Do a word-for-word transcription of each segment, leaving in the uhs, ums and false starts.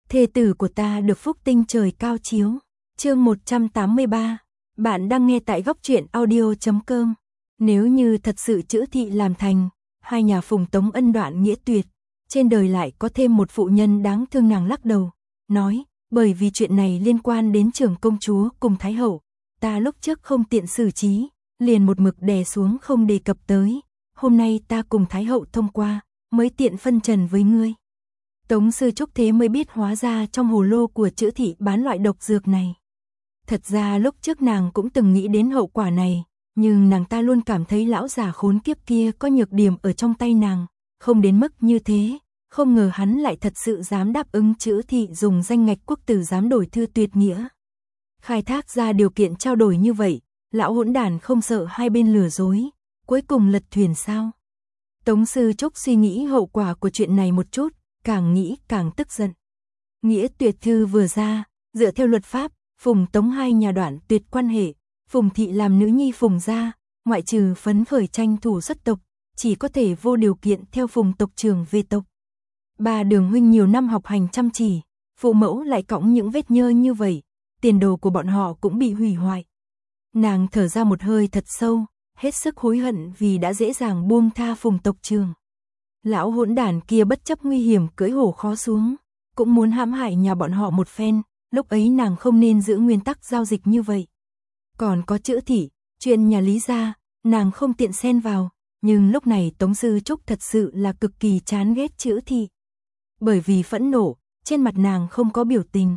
thê tử của ta được phúc tinh trời cao chiếu. Chương một trăm tám mươi ba. Bạn đang nghe tại góc truyện audio chấm com. Nếu như thật sự chữ thị làm thành, hai nhà Phùng Tống ân đoạn nghĩa tuyệt, trên đời lại có thêm một phụ nhân đáng thương. Nàng lắc đầu, nói, bởi vì chuyện này liên quan đến trưởng công chúa cùng Thái hậu, ta lúc trước không tiện xử trí, liền một mực đè xuống không đề cập tới, hôm nay ta cùng Thái hậu thông qua, mới tiện phân trần với ngươi. Tống Sư Trúc thế mới biết hóa ra trong hồ lô của chữ thị bán loại độc dược này. Thật ra lúc trước nàng cũng từng nghĩ đến hậu quả này, nhưng nàng ta luôn cảm thấy lão già khốn kiếp kia có nhược điểm ở trong tay nàng, không đến mức như thế, không ngờ hắn lại thật sự dám đáp ứng chữ thị dùng danh ngạch quốc tử giám đổi thư tuyệt nghĩa. Khai thác ra điều kiện trao đổi như vậy, lão hỗn đản không sợ hai bên lừa dối, cuối cùng lật thuyền sao? Tống Sư Trúc suy nghĩ hậu quả của chuyện này một chút, càng nghĩ càng tức giận. Nghĩa tuyệt thư vừa ra, dựa theo luật pháp, Phùng Tống hai nhà đoạn tuyệt quan hệ, Phùng thị làm nữ nhi Phùng gia, ngoại trừ phấn khởi tranh thủ xuất tộc, chỉ có thể vô điều kiện theo Phùng tộc trưởng về tộc. Ba Đường huynh nhiều năm học hành chăm chỉ, phụ mẫu lại cõng những vết nhơ như vậy, tiền đồ của bọn họ cũng bị hủy hoại. Nàng thở ra một hơi thật sâu, hết sức hối hận vì đã dễ dàng buông tha Phùng tộc trưởng. Lão hỗn đản kia bất chấp nguy hiểm cưỡi hổ khó xuống, cũng muốn hãm hại nhà bọn họ một phen, lúc ấy nàng không nên giữ nguyên tắc giao dịch như vậy. Còn có chữ thị, chuyện nhà Lý gia, nàng không tiện xen vào, nhưng lúc này Tống Sư Trúc thật sự là cực kỳ chán ghét chữ thị. Bởi vì phẫn nộ, trên mặt nàng không có biểu tình.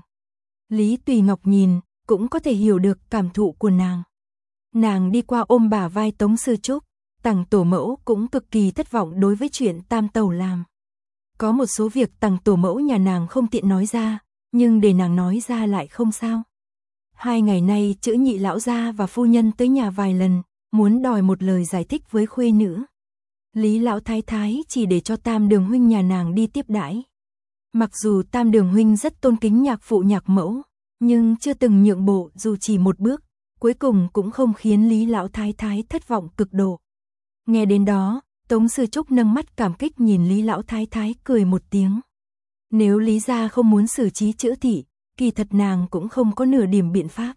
Lý Tùy Ngọc nhìn, cũng có thể hiểu được cảm thụ của nàng. Nàng đi qua ôm bả vai Tống Sư Trúc, Tằng tổ mẫu cũng cực kỳ thất vọng đối với chuyện Tam tẩu làm. Có một số việc Tằng tổ mẫu nhà nàng không tiện nói ra, nhưng để nàng nói ra lại không sao. Hai ngày nay chữ nhị lão gia và phu nhân tới nhà vài lần, muốn đòi một lời giải thích với khuê nữ. Lý lão thái thái chỉ để cho Tam Đường huynh nhà nàng đi tiếp đãi. Mặc dù Tam Đường huynh rất tôn kính nhạc phụ nhạc mẫu, nhưng chưa từng nhượng bộ dù chỉ một bước, cuối cùng cũng không khiến Lý lão thái thái thất vọng cực độ. Nghe đến đó, Tống Sư Trúc nâng mắt cảm kích nhìn Lý lão thái thái cười một tiếng. Nếu Lý gia không muốn xử trí chữ thị, kỳ thật nàng cũng không có nửa điểm biện pháp.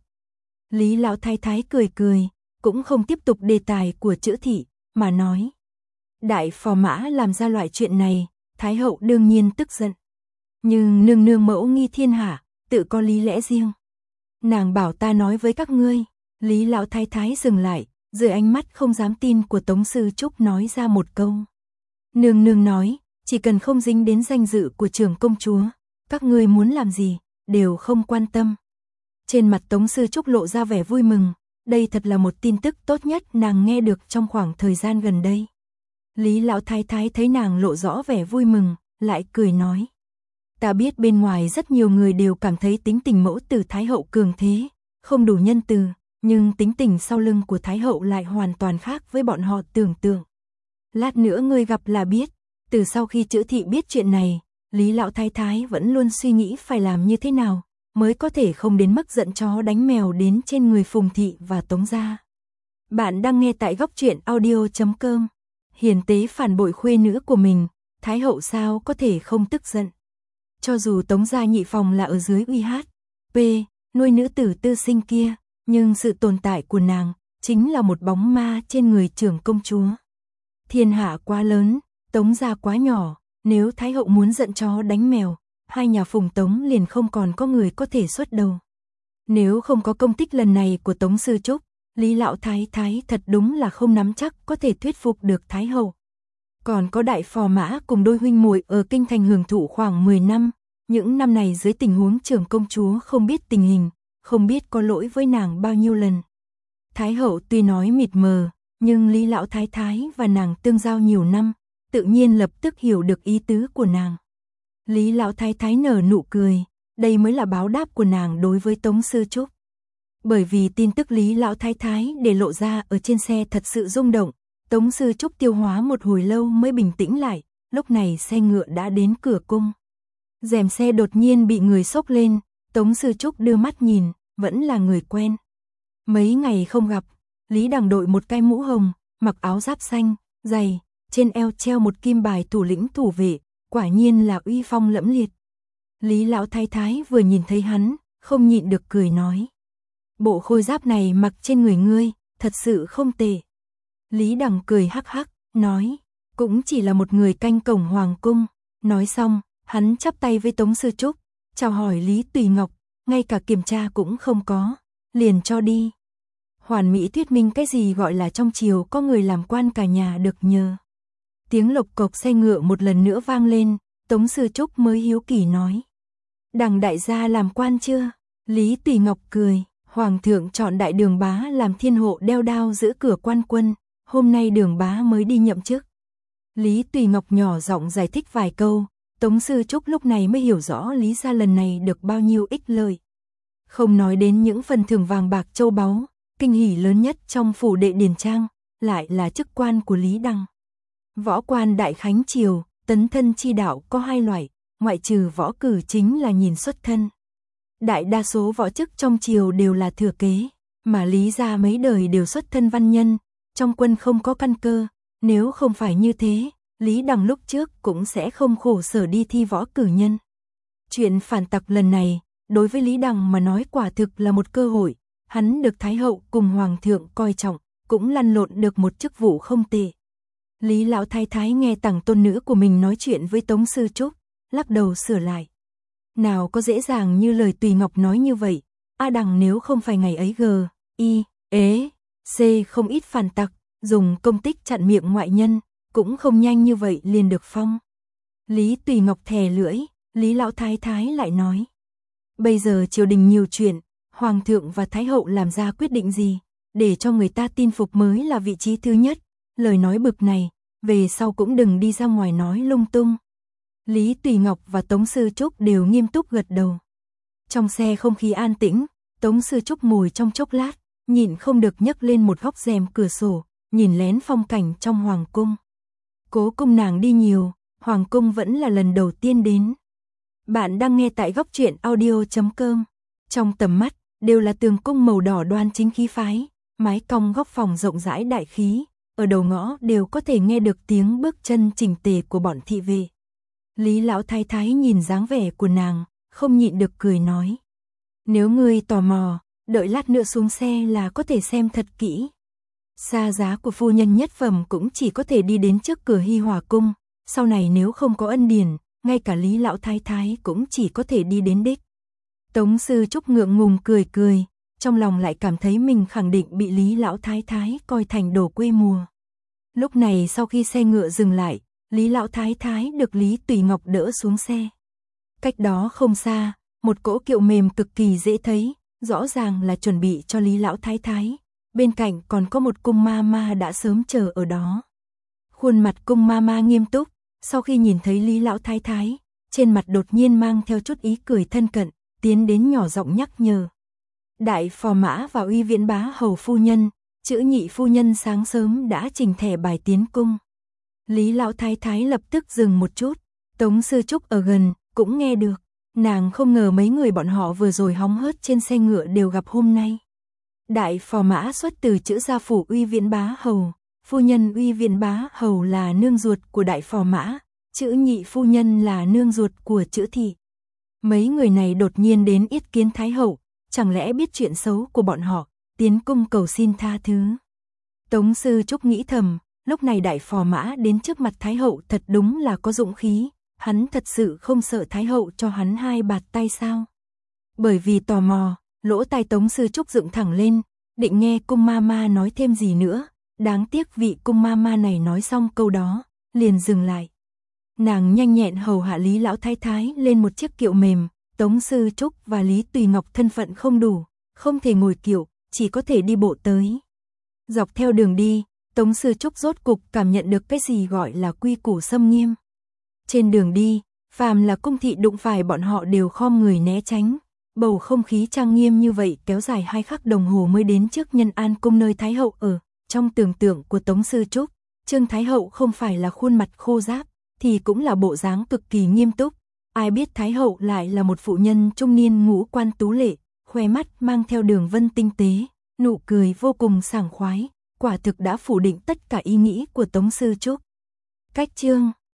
Lý lão thái thái cười cười, cũng không tiếp tục đề tài của chữ thị, mà nói. Đại phò mã làm ra loại chuyện này, Thái hậu đương nhiên tức giận. Nhưng nương nương mẫu nghi thiên hạ, tự có lý lẽ riêng. Nàng bảo ta nói với các ngươi. Lý lão thái thái dừng lại, dưới ánh mắt không dám tin của Tống Sư Trúc nói ra một câu. Nương nương nói, chỉ cần không dính đến danh dự của trưởng công chúa, các ngươi muốn làm gì, đều không quan tâm. Trên mặt Tống Sư Trúc lộ ra vẻ vui mừng, đây thật là một tin tức tốt nhất nàng nghe được trong khoảng thời gian gần đây. Lý lão thái thái thấy nàng lộ rõ vẻ vui mừng, lại cười nói. Ta biết bên ngoài rất nhiều người đều cảm thấy tính tình mẫu tử Thái hậu cường thế, không đủ nhân từ, nhưng tính tình sau lưng của Thái hậu lại hoàn toàn khác với bọn họ tưởng tượng. Lát nữa ngươi gặp là biết, từ sau khi chữ thị biết chuyện này, Lý lão thái thái vẫn luôn suy nghĩ phải làm như thế nào, mới có thể không đến mức giận chó đánh mèo đến trên người Phùng thị và Tống gia. Bạn đang nghe tại góc truyện audio chấm com. Hiền tế phản bội khuê nữ của mình, Thái hậu sao có thể không tức giận. Cho dù Tống gia nhị phòng là ở dưới uy hát, p, nuôi nữ tử tư sinh kia, nhưng sự tồn tại của nàng chính là một bóng ma trên người trưởng công chúa. Thiên hạ quá lớn, Tống gia quá nhỏ, nếu Thái hậu muốn giận chó đánh mèo, hai nhà Phùng Tống liền không còn có người có thể xuất đầu. Nếu không có công tích lần này của Tống Sư Trúc, Lý lão thái thái thật đúng là không nắm chắc có thể thuyết phục được Thái hậu. Còn có đại phò mã cùng đôi huynh muội ở kinh thành hưởng thụ khoảng mười năm, những năm này dưới tình huống trưởng công chúa không biết tình hình, không biết có lỗi với nàng bao nhiêu lần. Thái hậu tuy nói mịt mờ, nhưng Lý lão thái thái và nàng tương giao nhiều năm, tự nhiên lập tức hiểu được ý tứ của nàng. Lý lão thái thái nở nụ cười, đây mới là báo đáp của nàng đối với Tống Sư Trúc. Bởi vì tin tức Lý lão thái thái để lộ ra ở trên xe thật sự rung động, Tống Sư Trúc tiêu hóa một hồi lâu mới bình tĩnh lại, lúc này xe ngựa đã đến cửa cung. Rèm xe đột nhiên bị người xốc lên, Tống Sư Trúc đưa mắt nhìn, vẫn là người quen. Mấy ngày không gặp, Lý Đằng đội một cái mũ hồng, mặc áo giáp xanh, giày, trên eo treo một kim bài thủ lĩnh thủ vệ, quả nhiên là uy phong lẫm liệt. Lý lão thái thái vừa nhìn thấy hắn, không nhịn được cười nói. Bộ khôi giáp này mặc trên người ngươi, thật sự không tệ. Lý Đằng cười hắc hắc, nói, cũng chỉ là một người canh cổng hoàng cung. Nói xong, hắn chắp tay với Tống Sư Trúc, chào hỏi Lý Tùy Ngọc, ngay cả kiểm tra cũng không có, liền cho đi. Hoàn mỹ thuyết minh cái gì gọi là trong triều có người làm quan cả nhà được nhờ. Tiếng lộc cộc xe ngựa một lần nữa vang lên, Tống Sư Trúc mới hiếu kỳ nói. Đằng đại gia làm quan chưa? Lý Tùy Ngọc cười, Hoàng thượng chọn Đại Đường Bá làm thiên hộ đeo đao giữ cửa quan quân, hôm nay Đường Bá mới đi nhậm chức. Lý Tùy Ngọc nhỏ giọng giải thích vài câu, Tống Sư Trúc lúc này mới hiểu rõ Lý gia lần này được bao nhiêu ích lợi. Không nói đến những phần thưởng vàng bạc châu báu, kinh hỉ lớn nhất trong phủ đệ Điền Trang, lại là chức quan của Lý Đằng. Võ quan Đại Khánh Triều, tấn thân chi đạo có hai loại, ngoại trừ võ cử chính là nhìn xuất thân. Đại đa số võ chức trong triều đều là thừa kế, mà Lý gia mấy đời đều xuất thân văn nhân, trong quân không có căn cơ, nếu không phải như thế, Lý Đằng lúc trước cũng sẽ không khổ sở đi thi võ cử nhân. Chuyện phản tặc lần này, đối với Lý Đằng mà nói quả thực là một cơ hội, hắn được Thái hậu cùng Hoàng thượng coi trọng, cũng lăn lộn được một chức vụ không tệ. Lý lão thái thái nghe tằng tôn nữ của mình nói chuyện với Tống Sư Trúc, lắc đầu sửa lại. Nào có dễ dàng như lời Tùy Ngọc nói như vậy, A Đằng nếu không phải ngày ấy g, i, ế, c không ít phản tặc, dùng công tích chặn miệng ngoại nhân, cũng không nhanh như vậy liền được phong. Lý Tùy Ngọc thè lưỡi, Lý lão thái thái lại nói. Bây giờ triều đình nhiều chuyện, Hoàng thượng và Thái hậu làm ra quyết định gì, để cho người ta tin phục mới là vị trí thứ nhất, lời nói bực này, về sau cũng đừng đi ra ngoài nói lung tung. Lý Tùy Ngọc và Tống Sư Trúc đều nghiêm túc gật đầu. Trong xe không khí an tĩnh, Tống Sư Trúc ngồi trong chốc lát, nhịn không được nhấc lên một góc rèm cửa sổ, nhìn lén phong cảnh trong hoàng cung. Cố cung nàng đi nhiều, hoàng cung vẫn là lần đầu tiên đến. Bạn đang nghe tại góc truyện audio chấm com. Trong tầm mắt, đều là tường cung màu đỏ đoan chính khí phái, mái cong góc phòng rộng rãi đại khí, ở đầu ngõ đều có thể nghe được tiếng bước chân chỉnh tề của bọn thị vệ. Lý lão thái thái nhìn dáng vẻ của nàng, không nhịn được cười nói. Nếu ngươi tò mò, đợi lát nữa xuống xe là có thể xem thật kỹ. Xa giá của phu nhân nhất phẩm cũng chỉ có thể đi đến trước cửa Hi Hòa cung, sau này nếu không có ân điển, ngay cả Lý lão thái thái cũng chỉ có thể đi đến đích. Tống Sư Trúc ngượng ngùng cười cười, trong lòng lại cảm thấy mình khẳng định bị Lý lão thái thái coi thành đồ quê mùa. Lúc này sau khi xe ngựa dừng lại, Lý lão thái thái được Lý Tùy Ngọc đỡ xuống xe. Cách đó không xa, một cỗ kiệu mềm cực kỳ dễ thấy, rõ ràng là chuẩn bị cho Lý lão thái thái. Bên cạnh còn có một cung ma ma đã sớm chờ ở đó. Khuôn mặt cung ma ma nghiêm túc, sau khi nhìn thấy Lý lão thái thái, trên mặt đột nhiên mang theo chút ý cười thân cận, tiến đến nhỏ giọng nhắc nhở. Đại phò mã và uy viễn bá hầu phu nhân, chữ nhị phu nhân sáng sớm đã trình thẻ bài tiến cung. Lý lão thái thái lập tức dừng một chút, Tống Sư Trúc ở gần, cũng nghe được. Nàng không ngờ mấy người bọn họ vừa rồi hóng hớt trên xe ngựa đều gặp hôm nay. Đại phò mã xuất từ chữ gia phủ uy viễn bá hầu, phu nhân uy viễn bá hầu là nương ruột của đại phò mã, chữ nhị phu nhân là nương ruột của chữ thị. Mấy người này đột nhiên đến yết kiến Thái hậu, chẳng lẽ biết chuyện xấu của bọn họ, tiến cung cầu xin tha thứ. Tống Sư Trúc nghĩ thầm, lúc này đại phò mã đến trước mặt Thái hậu thật đúng là có dũng khí, hắn thật sự không sợ Thái hậu cho hắn hai bạt tay sao? Bởi vì tò mò, lỗ tai Tống Sư Trúc dựng thẳng lên, định nghe cung ma ma nói thêm gì nữa, đáng tiếc vị cung ma ma này nói xong câu đó, liền dừng lại. Nàng nhanh nhẹn hầu hạ Lý lão thái thái lên một chiếc kiệu mềm, Tống Sư Trúc và Lý Tùy Ngọc thân phận không đủ, không thể ngồi kiệu, chỉ có thể đi bộ tới. Dọc theo đường đi, Tống Sư Trúc rốt cục cảm nhận được cái gì gọi là quy củ xâm nghiêm. Trên đường đi, phàm là cung thị đụng phải bọn họ đều khom người né tránh. Bầu không khí trang nghiêm như vậy kéo dài hai khắc đồng hồ mới đến trước Nhân An cung nơi Thái hậu ở. Trong tưởng tượng của Tống Sư Trúc, Trương Thái hậu không phải là khuôn mặt khô ráp, thì cũng là bộ dáng cực kỳ nghiêm túc. Ai biết Thái hậu lại là một phụ nhân trung niên ngũ quan tú lệ, khóe mắt mang theo đường vân tinh tế, nụ cười vô cùng sảng khoái, quả thực đã phủ định tất cả ý nghĩ của Tống Sư Trúc. Cách chương